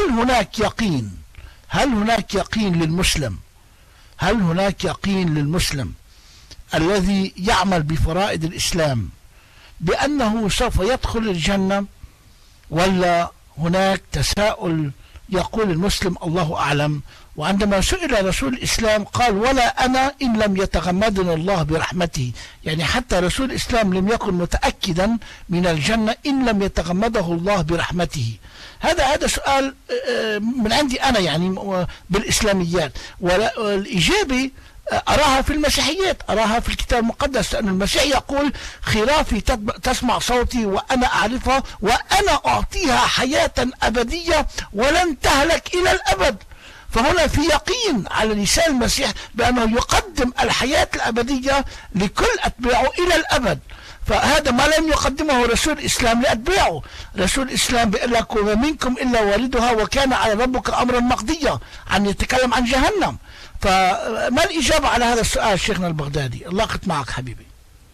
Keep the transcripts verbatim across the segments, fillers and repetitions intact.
هل هناك يقين هل هناك يقين للمسلم هل هناك يقين للمسلم الذي يعمل بفرائض الإسلام بأنه سوف يدخل الجنة، ولا هناك تساؤل يقول المسلم الله أعلم؟ وعندما سئل رسول الإسلام قال: ولا أنا إن لم يتغمدني الله برحمته. يعني حتى رسول الإسلام لم يكن متأكدا من الجنة إن لم يتغمده الله برحمته. هذا هذا سؤال من عندي أنا يعني بالإسلاميات، والإجابة أراها في المسيحيات، أراها في الكتاب المقدس، لأن المسيح يقول: خرافي تسمع صوتي وأنا أعرفها وأنا أعطيها حياة أبدية ولن تهلك إلى الأبد. فهنا في يقين على لسان المسيح بأنه يقدم الحياة الأبدية لكل أتباعه إلى الأبد. فهذا ما لم يقدمه رسول الإسلام لأتباعه. رسول الإسلام بيقول لك: وما منكم إلا واردها وكان على ربك أمرا مقضيا، عن يتكلم عن جهنم. فما الإجابة على هذا السؤال شيخنا البغدادي؟ الله يقت معك حبيبي.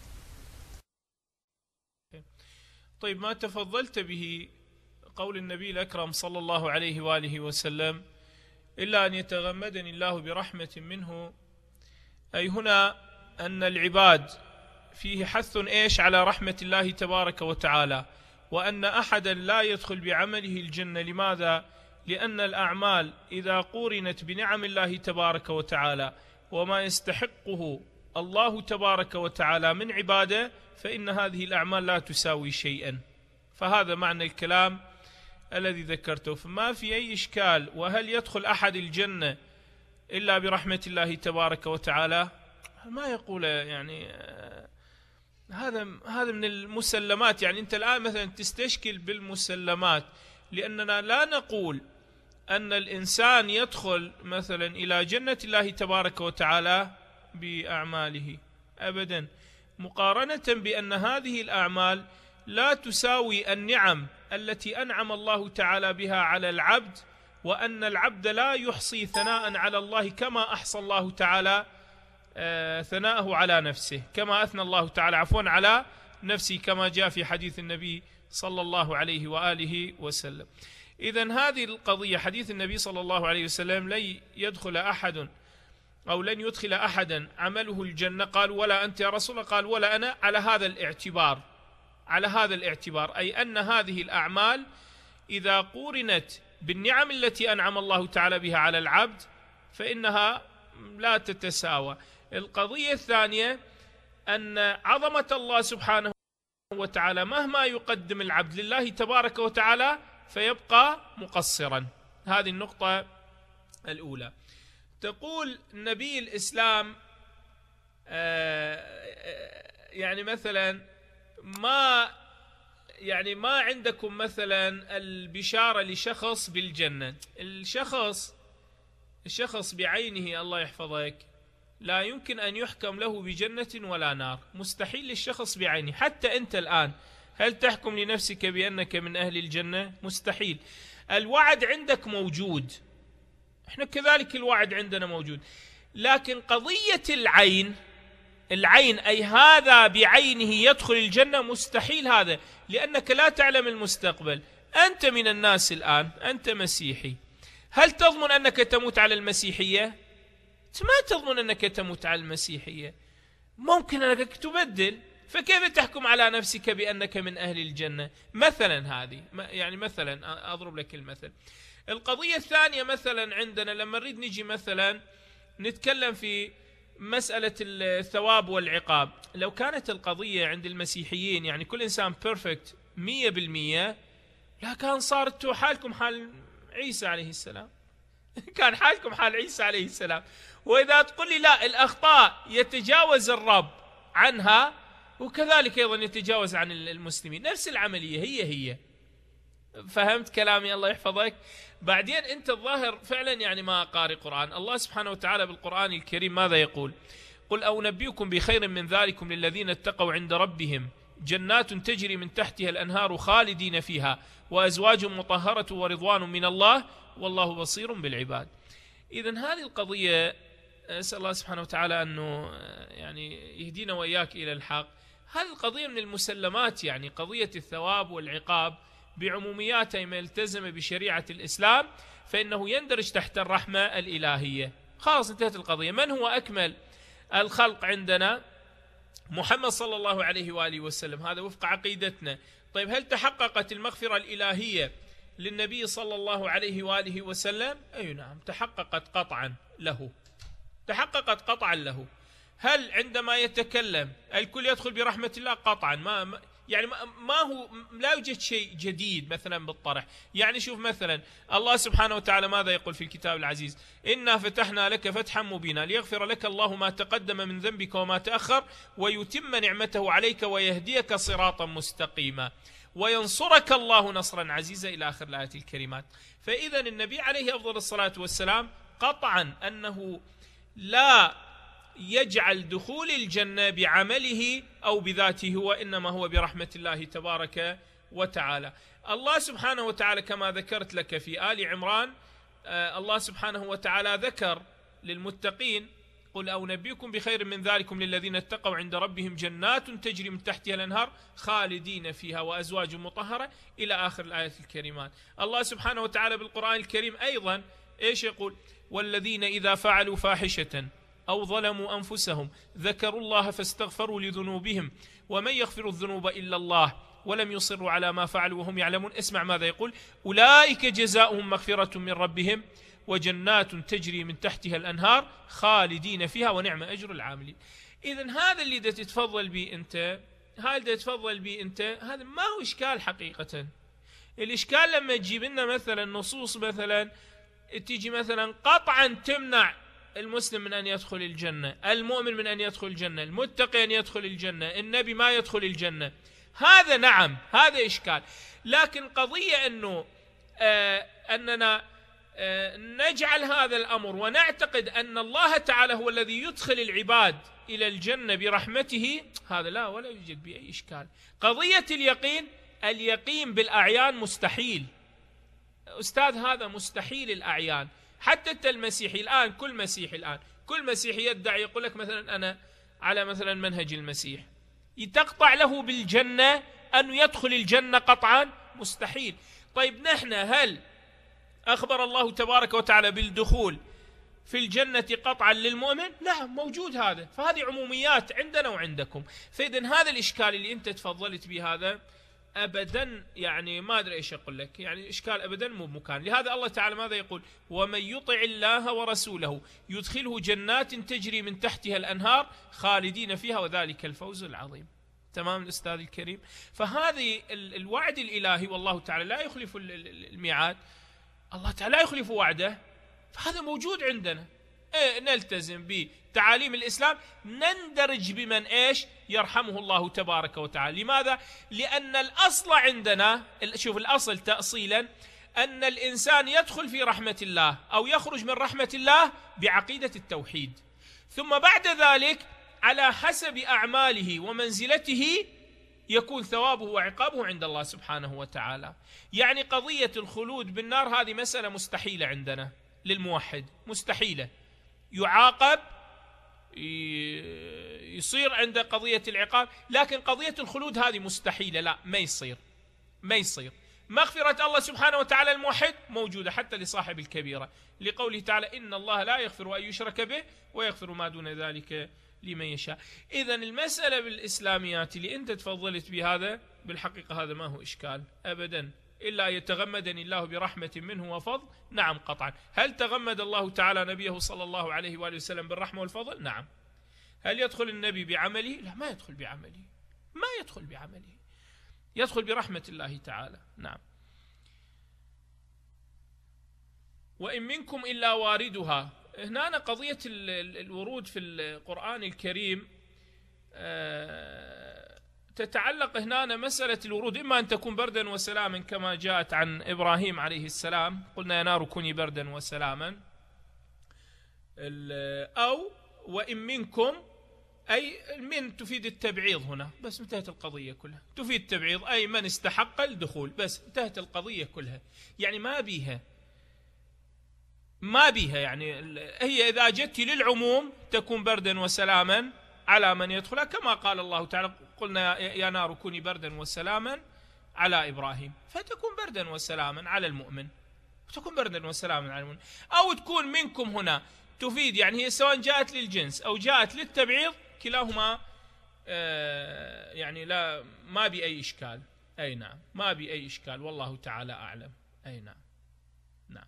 طيب، ما تفضلت به قول النبي الأكرم صلى الله عليه وآله وسلم: إلا أن يتغمدني الله برحمة منه، أي هنا أن العباد فيه حث إيش على رحمة الله تبارك وتعالى، وأن أحدا لا يدخل بعمله الجنة. لماذا؟ لأن الأعمال إذا قورنت بنعم الله تبارك وتعالى وما يستحقه الله تبارك وتعالى من عباده، فإن هذه الأعمال لا تساوي شيئا. فهذا معنى الكلام الذي ذكرته، فما في أي إشكال. وهل يدخل أحد الجنة إلا برحمة الله تبارك وتعالى؟ ما يقول يعني هذا هذا من المسلمات. يعني أنت الآن مثلا تستشكل بالمسلمات، لأننا لا نقول أن الإنسان يدخل مثلا إلى جنة الله تبارك وتعالى بأعماله أبدا، مقارنة بأن هذه الأعمال لا تساوي النعم التي أنعم الله تعالى بها على العبد، وأن العبد لا يحصي ثناء على الله كما أحصى الله تعالى ثناءه على نفسه، كما أثنى الله تعالى عفوا على نفسه، كما جاء في حديث النبي صلى الله عليه وآله وسلم. إذن هذه القضية، حديث النبي صلى الله عليه وسلم: لن يدخل أحد أو لن يدخل أحدا عمله الجنة. قال: ولا أنت يا رسول الله؟ قال: ولا أنا. على هذا الاعتبار على هذا الاعتبار أي أن هذه الأعمال إذا قورنت بالنعم التي أنعم الله تعالى بها على العبد فإنها لا تتساوى. القضية الثانية أن عظمة الله سبحانه وتعالى مهما يقدم العبد لله تبارك وتعالى فيبقى مقصرا. هذه النقطة الأولى. تقول نبي الإسلام يعني مثلا ما يعني ما عندكم مثلا البشارة لشخص بالجنة. الشخص الشخص بعينه الله يحفظك لا يمكن أن يحكم له بجنة ولا نار، مستحيل للشخص بعينه. حتى أنت الآن هل تحكم لنفسك بأنك من أهل الجنة؟ مستحيل. الوعد عندك موجود، احنا كذلك الوعد عندنا موجود، لكن قضية العين العين أي هذا بعينه يدخل الجنة مستحيل هذا، لأنك لا تعلم المستقبل. أنت من الناس الآن، أنت مسيحي، هل تضمن أنك تموت على المسيحية؟ ما تضمن أنك تموت على المسيحية، ممكن أنك تبدل، فكيف تحكم على نفسك بأنك من أهل الجنة؟ مثلا هذه يعني مثلا أضرب لك المثل. القضية الثانية مثلا عندنا لما نريد نجي مثلا نتكلم في مسألة الثواب والعقاب، لو كانت القضية عند المسيحيين يعني كل إنسان بيرفكت مية بالمية، لا كان صارت حالكم حال عيسى عليه السلام كان حالكم حال عيسى عليه السلام. وإذا تقول لي لا، الأخطاء يتجاوز الرب عنها وكذلك أيضا يتجاوز عن المسلمين، نفس العملية هي هي. فهمت كلامي؟ الله يحفظك. بعدين أنت الظاهر فعلا يعني ما قارئ قرآن. الله سبحانه وتعالى بالقرآن الكريم ماذا يقول؟ قل أو نبئكم بخير من ذلكم للذين اتقوا عند ربهم جنات تجري من تحتها الأنهار خالدين فيها وأزواج مطهرة ورضوان من الله والله بصير بالعباد. إذن هذه القضية أسأل الله سبحانه وتعالى أنه يعني يهدينا وإياك إلى الحق. هذه القضية من المسلمات، يعني قضية الثواب والعقاب بعموميات ما التزم بشريعة الإسلام فإنه يندرج تحت الرحمة الإلهية. خلاص انتهت القضية. من هو أكمل الخلق عندنا؟ محمد صلى الله عليه وآله وسلم، هذا وفق عقيدتنا. طيب هل تحققت المغفرة الإلهية للنبي صلى الله عليه وآله وسلم؟ أي نعم، تحققت قطعا له، تحققت قطعا له. هل عندما يتكلم الكل يدخل برحمة الله؟ قطعا. ما يعني ما هو لا يوجد شيء جديد مثلا بالطرح. يعني شوف مثلا الله سبحانه وتعالى ماذا يقول في الكتاب العزيز؟ إنا فتحنا لك فتحا مبينا ليغفر لك الله ما تقدم من ذنبك وما تأخر ويتم نعمته عليك ويهديك صراطا مستقيما وينصرك الله نصرا عزيزا إلى آخر الآيات الكريمات. فإذا النبي عليه أفضل الصلاة والسلام قطعا أنه لا يجعل دخول الجنة بعمله أو بذاته، وإنما هو برحمة الله تبارك وتعالى. الله سبحانه وتعالى كما ذكرت لك في آل عمران، آه الله سبحانه وتعالى ذكر للمتقين: قل أنبئكم بخير من ذلكم للذين اتقوا عند ربهم جنات تجري من تحتها الأنهار خالدين فيها وأزواج مطهرة إلى آخر الآيات الكريمات. الله سبحانه وتعالى بالقرآن الكريم أيضا إيش يقول؟ والذين إذا فعلوا فاحشة أو ظلموا أنفسهم ذكروا الله فاستغفروا لذنوبهم ومن يغفر الذنوب إلا الله ولم يصروا على ما فعلوا وهم يعلمون. اسمع ماذا يقول: أولئك جزاؤهم مغفرة من ربهم وجنات تجري من تحتها الأنهار خالدين فيها ونعم أجر العاملين. إذن هذا اللي دا تتفضل به أنت، هذا دا تتفضل به أنت، هذا ما هو إشكال حقيقة. الإشكال لما تجيب لنا مثلا نصوص مثلا تيجي مثلا قطعا تمنع المسلم من أن يدخل الجنة، المؤمن من أن يدخل الجنة، المتقي أن يدخل الجنة، النبي ما يدخل الجنة، هذا نعم هذا إشكال. لكن قضية أنه آه أننا آه نجعل هذا الأمر ونعتقد أن الله تعالى هو الذي يدخل العباد إلى الجنة برحمته، هذا لا ولا يوجد به أي إشكال. قضية اليقين، اليقين بالأعيان مستحيل أستاذ، هذا مستحيل الأعيان. حتى أنت المسيحي الآن، كل مسيحي الآن كل مسيحي يدعي يقول لك مثلا أنا على مثلا منهج المسيح، تقطع له بالجنة أن يدخل الجنة قطعا؟ مستحيل. طيب نحن هل أخبر الله تبارك وتعالى بالدخول في الجنة قطعا للمؤمن؟ نعم موجود هذا. فهذه عموميات عندنا وعندكم. فإذن هذا الإشكال اللي أنت تفضلت به هذا أبدا يعني ما أدري إيش أقول لك، يعني إشكال أبدا مو بمكان. لهذا الله تعالى ماذا يقول؟ ومن يطع الله ورسوله يدخله جنات تجري من تحتها الأنهار خالدين فيها وذلك الفوز العظيم. تمام الأستاذ الكريم؟ فهذه الوعد الإلهي، والله تعالى لا يخلف الميعاد، الله تعالى لا يخلف وعده، فهذا موجود عندنا. إيه نلتزم بتعاليم الإسلام، نندرج بمن إيش يرحمه الله تبارك وتعالى. لماذا؟ لأن الأصل عندنا، شوف الأصل تأصيلا، أن الإنسان يدخل في رحمة الله أو يخرج من رحمة الله بعقيدة التوحيد، ثم بعد ذلك على حسب أعماله ومنزلته يكون ثوابه وعقابه عند الله سبحانه وتعالى. يعني قضية الخلود بالنار هذه مسألة مستحيلة عندنا للموحد، مستحيلة. يعاقب، يصير عند قضية العقاب، لكن قضية الخلود هذه مستحيلة، لا ما يصير ما يصير. مغفرة الله سبحانه وتعالى الموحد موجودة حتى لصاحب الكبيرة، لقوله تعالى إن الله لا يغفر أن يشرك به ويغفر ما دون ذلك لمن يشاء. إذن المسألة بالإسلاميات اللي أنت تفضلت بهذا بالحقيقة هذا ما هو إشكال أبدا، إلا يتغمدني الله برحمة منه وفضل. نعم قطعا. هل تغمد الله تعالى نبيه صلى الله عليه وآله وسلم بالرحمة والفضل؟ نعم. هل يدخل النبي بعمله؟ لا ما يدخل بعمله، ما يدخل بعمله، يدخل برحمة الله تعالى. نعم. وإن منكم إلا واردها. هنا قضية الورود في القرآن الكريم تتعلق هنا مسألة الورود، إما أن تكون بردا وسلاما كما جاءت عن إبراهيم عليه السلام، قلنا يا نار كوني بردا وسلاما، أو وإن منكم، أي من تفيد التبعيض هنا، بس انتهت القضية كلها، تفيد التبعيض أي من استحق الدخول، بس انتهت القضية كلها. يعني ما بيها ما بيها يعني هي إذا جت للعموم تكون بردا وسلاما على من يدخلها، كما قال الله تعالى قلنا يا نار كوني بردا وسلاما على إبراهيم، فتكون بردا وسلاما على المؤمن، تكون بردا وسلاما على المؤمن. أو تكون منكم هنا تفيد، يعني هي سواء جاءت للجنس أو جاءت للتبعيض كلاهما آه يعني لا ما بأي إشكال. أي نعم، ما بأي إشكال، والله تعالى أعلم. أي نعم. نعم.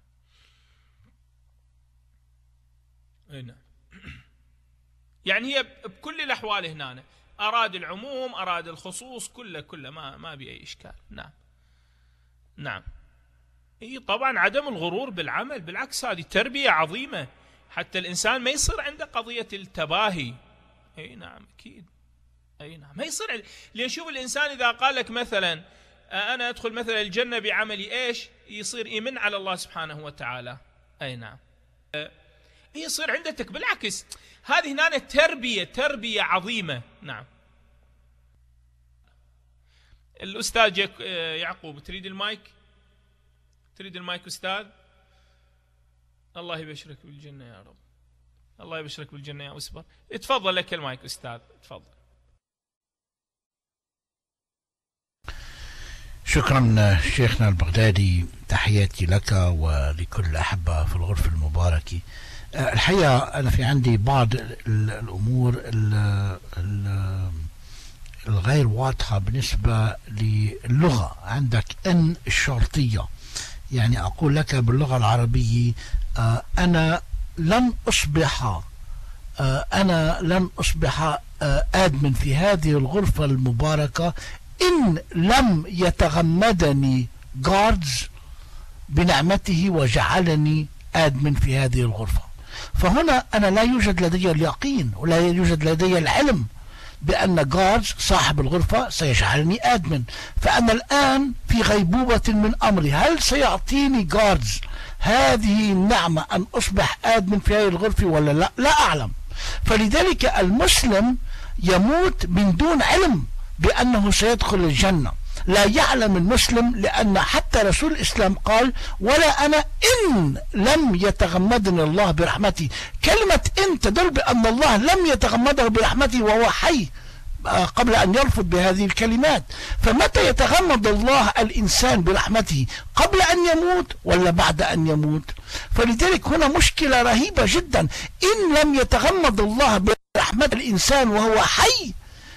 أي نعم. يعني هي بكل الأحوال هنا أراد العموم أراد الخصوص كله كله ما ما بأي إشكال. نعم. نعم. إيه طبعا عدم الغرور بالعمل، بالعكس هذه تربية عظيمة حتى الإنسان ما يصير عنده قضية التباهي. أي نعم أكيد. أي نعم، ما يصير عند... لأن شوف الإنسان إذا قال لك مثلا أنا أدخل مثلا الجنة بعملي إيش، يصير إيمن على الله سبحانه وتعالى. أي نعم. يصير عندك بالعكس، هذه هنا تربية تربية عظيمة. نعم. الأستاذ يعقوب تريد المايك؟ تريد المايك أستاذ؟ الله يبشرك بالجنة يا رب. الله يبشرك بالجنة يا أسبر. اتفضل لك المايك أستاذ، اتفضل. شكرا شيخنا البغدادي، تحياتي لك ولكل الأحبة في الغرفة المباركة. الحقيقة أنا في عندي بعض الأمور الغير واضحة بالنسبة للغة. عندك أن الشرطية، يعني أقول لك باللغة العربية أنا لن أصبح أنا لن أصبح آدمن في هذه الغرفة المباركة إن لم يتغمدني جاردز بنعمته وجعلني آدمن في هذه الغرفة. فهنا أنا لا يوجد لدي اليقين ولا يوجد لدي العلم بأن جاردز صاحب الغرفة سيجعلني آدمن. فأنا الآن في غيبوبة من أمري، هل سيعطيني جاردز هذه النعمة أن أصبح آدمن في هذه الغرفة ولا لا؟ لا أعلم. فلذلك المسلم يموت من دون علم بأنه سيدخل الجنة. لا يعلم المسلم، لأن حتى رسول الإسلام قال ولا أنا إن لم يتغمدني الله برحمته. كلمة إن تدل بأن الله لم يتغمده برحمته وهو حي قبل أن يرفض بهذه الكلمات. فمتى يتغمد الله الإنسان برحمته؟ قبل أن يموت ولا بعد أن يموت؟ فلذلك هنا مشكلة رهيبة جدا. إن لم يتغمد الله برحمة الإنسان وهو حي،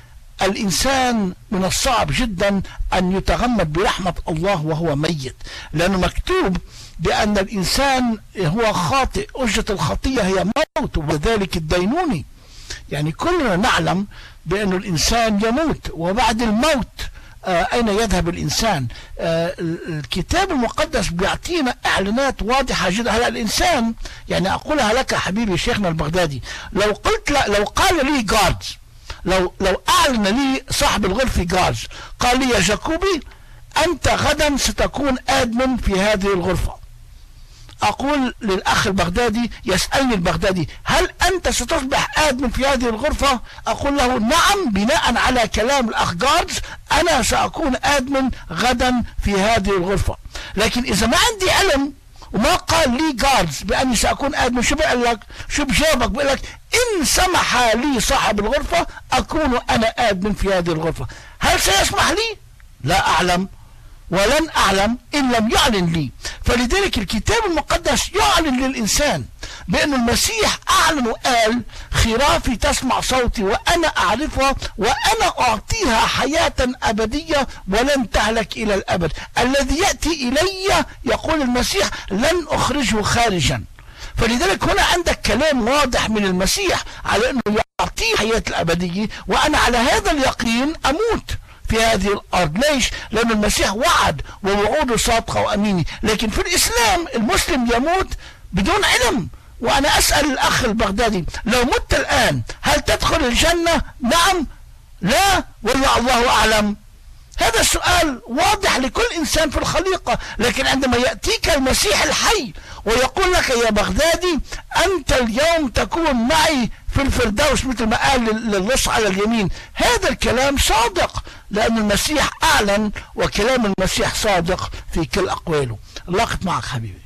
الإنسان من الصعب جدا أن يتغمد برحمة الله وهو ميت، لأنه مكتوب بأن الإنسان هو خاطئ، أجرة الخطية هي موت وذلك الدينوني. يعني كلنا نعلم بأن الإنسان يموت، وبعد الموت آه أين يذهب الإنسان؟ آه الكتاب المقدس بيعطينا إعلانات واضحة جدا. هلا الإنسان، يعني أقولها لك حبيبي شيخنا البغدادي، لو قلت لو قال لي جاردز، لو لو أعلن لي صاحب الغرفة جاردز قال لي يا جاكوبي أنت غدا ستكون آدمن في هذه الغرفة، أقول للأخ البغدادي، يسألني البغدادي هل أنت ستصبح آدمن في هذه الغرفة؟ أقول له نعم، بناء على كلام الأخ جاردز أنا سأكون آدمن غدا في هذه الغرفة. لكن إذا ما عندي علم وما قال لي جاردز بأني سأكون آدمن، شو بقول لك؟ شو بجاوبك؟ بقول لك إن سمح لي صاحب الغرفة أكون أنا آدمن في هذه الغرفة. هل سيسمح لي؟ لا أعلم ولن أعلم إن لم يعلن لي. فلذلك الكتاب المقدس يعلن للإنسان بأن المسيح أعلن وقال خرافي تسمع صوتي وأنا أعرفها وأنا أعطيها حياة أبدية ولن تهلك إلى الأبد. الذي يأتي إلي يقول المسيح لن أخرجه خارجا. فلذلك هنا عندك كلام واضح من المسيح على أنه يعطيه حياة الأبدية، وأنا على هذا اليقين أموت في هذه الأرض. ليش؟ لأن المسيح وعد ووعوده صادقة وأمينة. لكن في الإسلام المسلم يموت بدون علم. وأنا أسأل الأخ البغدادي لو مت الآن هل تدخل الجنة؟ نعم، لا، ولا الله أعلم. هذا السؤال واضح لكل إنسان في الخليقة. لكن عندما يأتيك المسيح الحي ويقول لك يا بغدادي أنت اليوم تكون معي في الفردوس مثل ما قال للص على اليمين، هذا الكلام صادق لأن المسيح أعلن وكلام المسيح صادق في كل أقواله. الله معك حبيبي.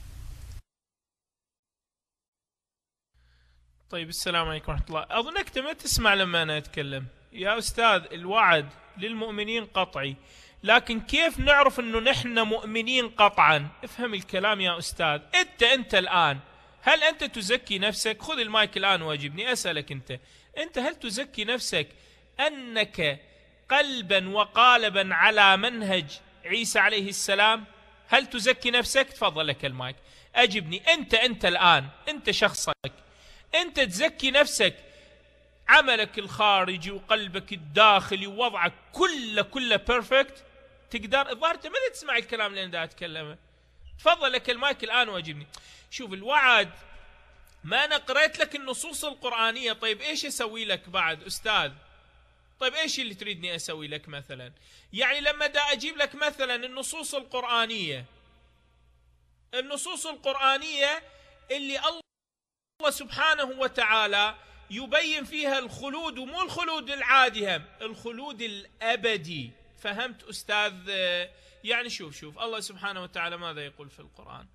طيب السلام عليكم ورحمة الله. أظنك ما تسمع لما أنا أتكلم يا أستاذ. الوعد للمؤمنين قطعي، لكن كيف نعرف أنه نحن مؤمنين قطعا؟ افهم الكلام يا أستاذ. أنت أنت الآن هل أنت تزكي نفسك؟ خذ المايك الآن واجبني أسألك أنت أنت هل تزكي نفسك أنك قلبا وقالبا على منهج عيسى عليه السلام؟ هل تزكي نفسك؟ تفضل لك المايك، أجبني. أنت أنت الآن أنت شخصك، أنت تزكي نفسك، عملك الخارجي وقلبك الداخلي ووضعك كله كله بيرفكت؟ تقدر؟ الظاهر ما تسمع الكلام اللي أنا أتكلمه. تفضل لك المايك الآن واجبني. شوف الوعد، ما أنا قرأت لك النصوص القرآنية، طيب إيش أسوي لك بعد أستاذ؟ طيب إيش اللي تريدني أسوي لك مثلا؟ يعني لما دا أجيب لك مثلا النصوص القرآنية النصوص القرآنية اللي الله سبحانه وتعالى يبين فيها الخلود، ومو الخلود العادي، هم الخلود الأبدي. فهمت أستاذ؟ يعني شوف شوف الله سبحانه وتعالى ماذا يقول في القرآن: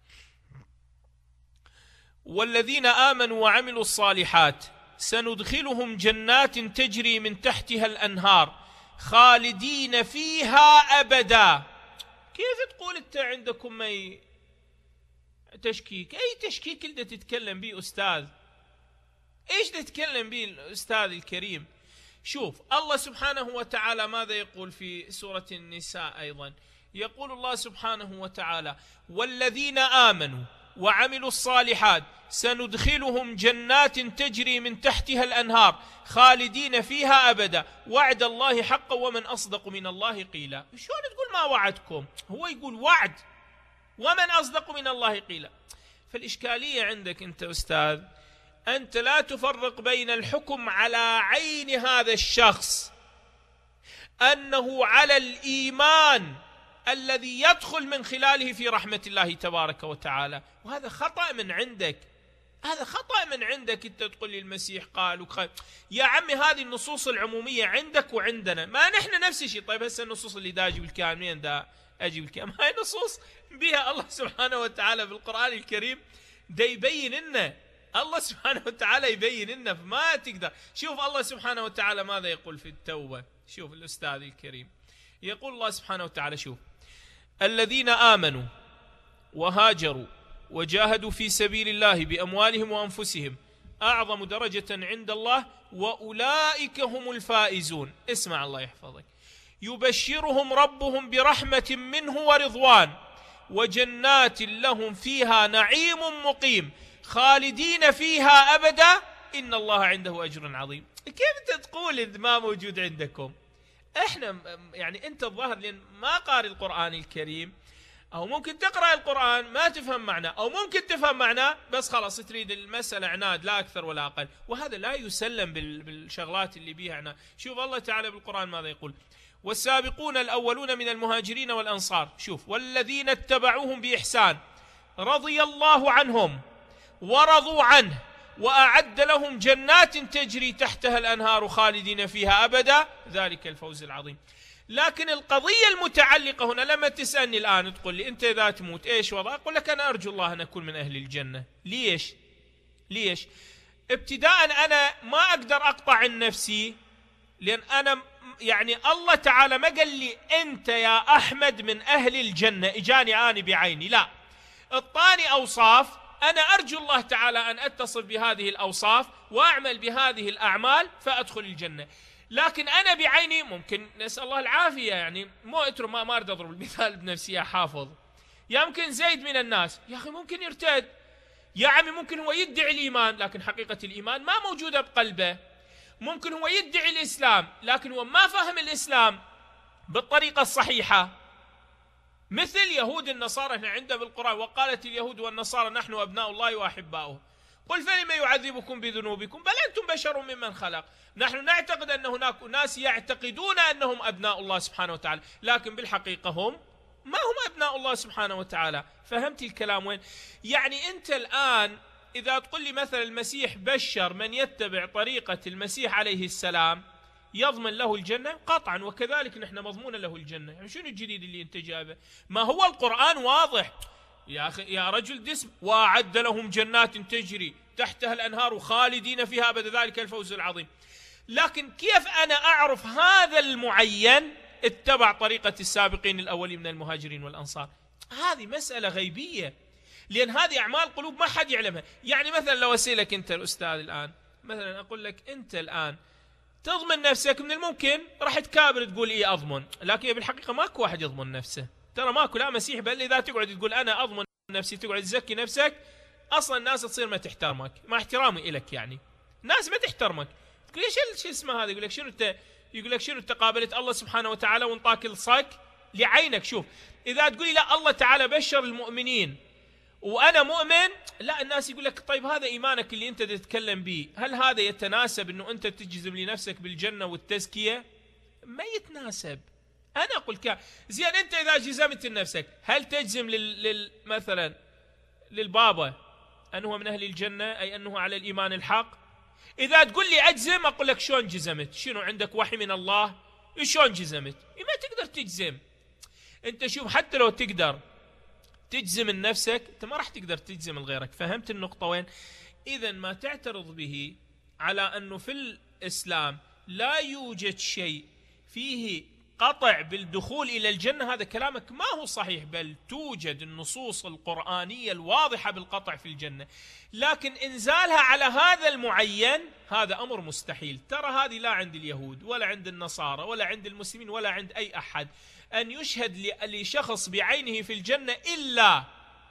والذين آمنوا وعملوا الصالحات سندخلهم جنات تجري من تحتها الأنهار خالدين فيها أبدا. كيف تقول أنت عندكم ما تشكيك؟ أي تشكيك اللي تتكلم به أستاذ؟ إيش تتكلم به الأستاذ الكريم؟ شوف الله سبحانه وتعالى ماذا يقول في سورة النساء أيضا؟ يقول الله سبحانه وتعالى: والذين آمنوا وعملوا الصالحات سندخلهم جنات تجري من تحتها الأنهار خالدين فيها أبدا وعد الله حقا ومن أصدق من الله قيلا. شلون تقول ما وعدكم؟ هو يقول وعد، ومن أصدق من الله قيلا. فالإشكالية عندك أنت أستاذ، أنت لا تفرق بين الحكم على عين هذا الشخص أنه على الإيمان الذي يدخل من خلاله في رحمة الله تبارك وتعالى، وهذا خطأ من عندك. هذا خطأ من عندك. أنت تقول لي المسيح قال وخير. يا عمي هذه النصوص العمومية عندك وعندنا، ما نحن نفس الشيء. طيب هسه النصوص اللي دا أجيب الكلام منين؟ دا أجيب الكلام هاي نصوص بها الله سبحانه وتعالى في القرآن الكريم دا يبين لنا، الله سبحانه وتعالى يبين لنا، فما تقدر. شوف الله سبحانه وتعالى ماذا يقول في التوبة. شوف الأستاذ الكريم يقول الله سبحانه وتعالى: شوف الذين آمنوا وهاجروا وجاهدوا في سبيل الله بأموالهم وأنفسهم أعظم درجة عند الله وأولئك هم الفائزون. اسمع الله يحفظك: يبشرهم ربهم برحمة منه ورضوان وجنات لهم فيها نعيم مقيم خالدين فيها أبدا إن الله عنده أجر عظيم. كيف أنت تقول إذ ما موجود عندكم؟ إحنا يعني أنت الظاهر لأن ما قارئ القرآن الكريم، أو ممكن تقرأ القرآن ما تفهم معناه، أو ممكن تفهم معناه بس خلاص تريد المسألة عناد لا أكثر ولا أقل، وهذا لا يسلم بالشغلات اللي بيها عناد. شوف الله تعالى بالقرآن ماذا يقول: والسابقون الأولون من المهاجرين والأنصار، شوف والذين اتبعوهم بإحسان رضي الله عنهم ورضوا عنه وأعد لهم جنات تجري تحتها الأنهار خالدين فيها أبدا ذلك الفوز العظيم. لكن القضية المتعلقة هنا، لما تسألني الآن تقول لي أنت إذا تموت إيش وضع؟ أقول لك أنا أرجو الله أن أكون من أهل الجنة. ليش؟ ليش؟ ابتداء أنا ما أقدر أقطع عن نفسي، لأن أنا يعني الله تعالى ما قال لي أنت يا أحمد من أهل الجنة، إجاني آني بعيني، لا، اعطاني أوصاف، أنا أرجو الله تعالى أن أتصف بهذه الأوصاف وأعمل بهذه الأعمال فأدخل الجنة. لكن أنا بعيني ممكن، نسأل الله العافية، يعني مو أترو ما ما أريد أضرب المثال بنفسي يا حافظ، يمكن زيد من الناس يا أخي ممكن يرتد، يا عمي ممكن هو يدعي الإيمان لكن حقيقة الإيمان ما موجودة بقلبه، ممكن هو يدعي الإسلام لكن هو ما فهم الإسلام بالطريقة الصحيحة، مثل يهود النصارى. هنا عنده بالقرآن: وقالت اليهود والنصارى نحن أبناء الله وأحباؤه قل فلما يعذبكم بذنوبكم بل أنتم بشر ممن خلق. نحن نعتقد أن هناك ناس يعتقدون أنهم أبناء الله سبحانه وتعالى لكن بالحقيقة هم ما هم أبناء الله سبحانه وتعالى. فهمت الكلام وين؟ يعني أنت الآن إذا تقول لي مثلا المسيح بشر من يتبع طريقة المسيح عليه السلام يضمن له الجنة، قطعا، وكذلك نحن مضمون له الجنة. يعني شنو الجديد اللي انت جابه؟ ما هو القرآن واضح يا أخي يا رجل دسم: وأعد لهم جنات تجري تحتها الأنهار خالدين فيها أبدا ذلك الفوز العظيم. لكن كيف أنا أعرف هذا المعين اتبع طريقة السابقين الأولين من المهاجرين والأنصار. هذه مسألة غيبية، لأن هذه أعمال قلوب ما حد يعلمها. يعني مثلا لو أسألك أنت الأستاذ الآن، مثلا أقول لك أنت الآن تضمن نفسك، من الممكن راح تكابر تقول إيه أضمن، لكن بالحقيقة ماكو واحد يضمن نفسه، ترى ماكو، لا مسيح. بل إذا تقعد تقول أنا أضمن نفسي، تقعد تزكي نفسك، أصلا الناس تصير ما تحترمك، مع احترامي إلك يعني الناس ما تحترمك. تقول ايش شو اسمه هذا؟ يقول لك شنو انت، يقول لك شنو انت قابلت الله سبحانه وتعالى وانطاك الصك لعينك. شوف، اذا تقولي لا الله تعالى بشر المؤمنين وانا مؤمن، لا الناس يقول لك طيب هذا ايمانك اللي انت تتكلم به، هل هذا يتناسب انه انت تجزم لنفسك بالجنه والتزكيه؟ ما يتناسب. انا اقول كا زين، انت اذا جزمت لنفسك هل تجزم لل... لل... مثلا للبابا انه من اهل الجنه، اي انه على الايمان الحق؟ إذا تقول لي أجزم، أقول لك شلون جزمت؟ شنو عندك وحي من الله؟ شلون جزمت؟ ما تقدر تجزم. أنت شوف، حتى لو تقدر تجزم لنفسك، أنت ما راح تقدر تجزم لغيرك. فهمت النقطة وين؟ إذن ما تعترض به على أنه في الإسلام لا يوجد شيء فيه قطع بالدخول إلى الجنة، هذا كلامك ما هو صحيح، بل توجد النصوص القرآنية الواضحة بالقطع في الجنة، لكن إنزالها على هذا المعين هذا أمر مستحيل. ترى هذه لا عند اليهود ولا عند النصارى ولا عند المسلمين ولا عند أي أحد أن يشهد لشخص بعينه في الجنة إلا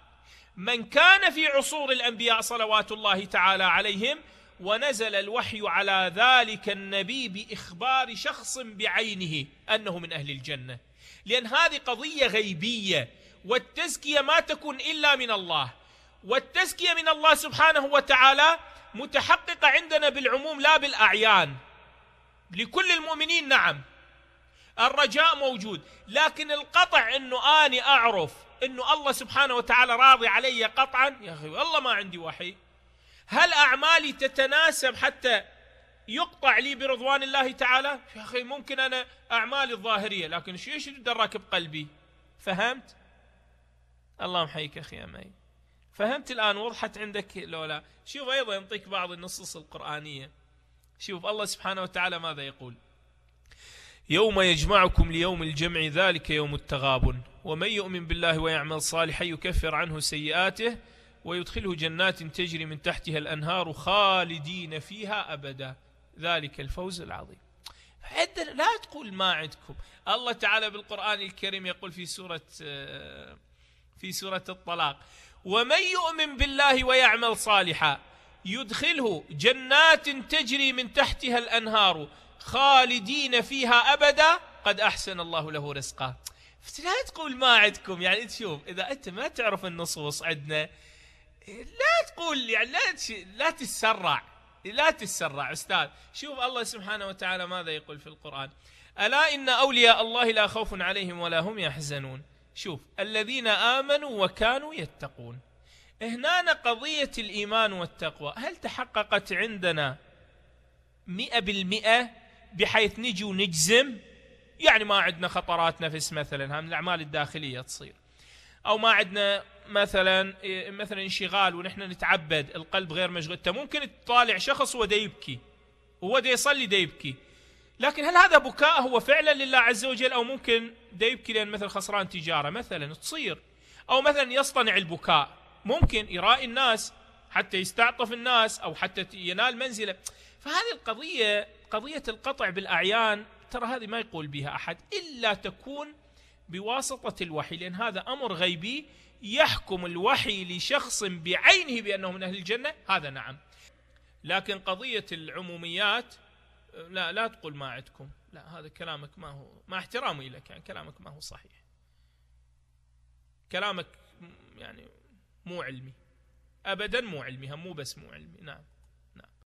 من كان في عصور الأنبياء صلوات الله تعالى عليهم، ونزل الوحي على ذلك النبي بإخبار شخص بعينه أنه من أهل الجنة، لأن هذه قضية غيبية، والتزكية ما تكون إلا من الله، والتزكية من الله سبحانه وتعالى متحققة عندنا بالعموم لا بالأعيان. لكل المؤمنين نعم الرجاء موجود، لكن القطع أنه أني أعرف أنه الله سبحانه وتعالى راضي علي قطعا، يا أخي والله ما عندي وحي. هل أعمالي تتناسب حتى يقطع لي برضوان الله تعالى؟ يا أخي ممكن أنا أعمالي الظاهرية، لكن شو ايش يدرك بقلبي؟ فهمت؟ الله محيك أخي أمي. فهمت الآن؟ وضحت عندك لو لا؟ شوف أيضا ينطيك بعض النصوص القرآنية. شوف الله سبحانه وتعالى ماذا يقول: يوم يجمعكم ليوم الجمع ذلك يوم التغابن ومن يؤمن بالله ويعمل صالحا يكفر عنه سيئاته ويدخله جنات تجري من تحتها الأنهار خالدين فيها أبدا ذلك الفوز العظيم. لا تقول ما عندكم. الله تعالى بالقرآن الكريم يقول في سورة في سورة الطلاق: ومن يؤمن بالله ويعمل صالحا يدخله جنات تجري من تحتها الأنهار خالدين فيها أبدا قد أحسن الله له رزقا. لا تقول ما عندكم. يعني تشوف إذا أنت ما تعرف النصوص عندنا لا تقول، يعني لا لا تتسرع لا تتسرع أستاذ. شوف الله سبحانه وتعالى ماذا يقول في القرآن: ألا إن أولياء الله لا خوف عليهم ولا هم يحزنون. شوف، الذين آمنوا وكانوا يتقون. هنا قضية الإيمان والتقوى هل تحققت عندنا مئة بالمئة بحيث نجي ونجزم؟ يعني ما عندنا خطرات نفس مثلا، هم الأعمال الداخلية تصير، أو ما عندنا مثلا مثلا انشغال ونحن نتعبد، القلب غير مشغول. انت ممكن تطالع شخص وده يبكي وهو ده يصلي ده يبكي، لكن هل هذا بكاء هو فعلا لله عز وجل؟ أو ممكن ده يبكي لأن مثلا خسران تجارة مثلا تصير، أو مثلا يصطنع البكاء، ممكن يرائي الناس حتى يستعطف الناس أو حتى ينال منزلة. فهذه القضية قضية القطع بالأعيان ترى هذه ما يقول بها أحد إلا تكون بواسطة الوحي، لأن هذا أمر غيبي يحكم الوحي لشخص بعينه بأنه من أهل الجنة، هذا نعم. لكن قضية العموميات لا لا تقول ما عندكم، لا هذا كلامك ما هو، مع احترامي لك يعني كلامك ما هو صحيح، كلامك يعني مو علمي أبدا، مو علمي، هم مو بس مو علمي. نعم.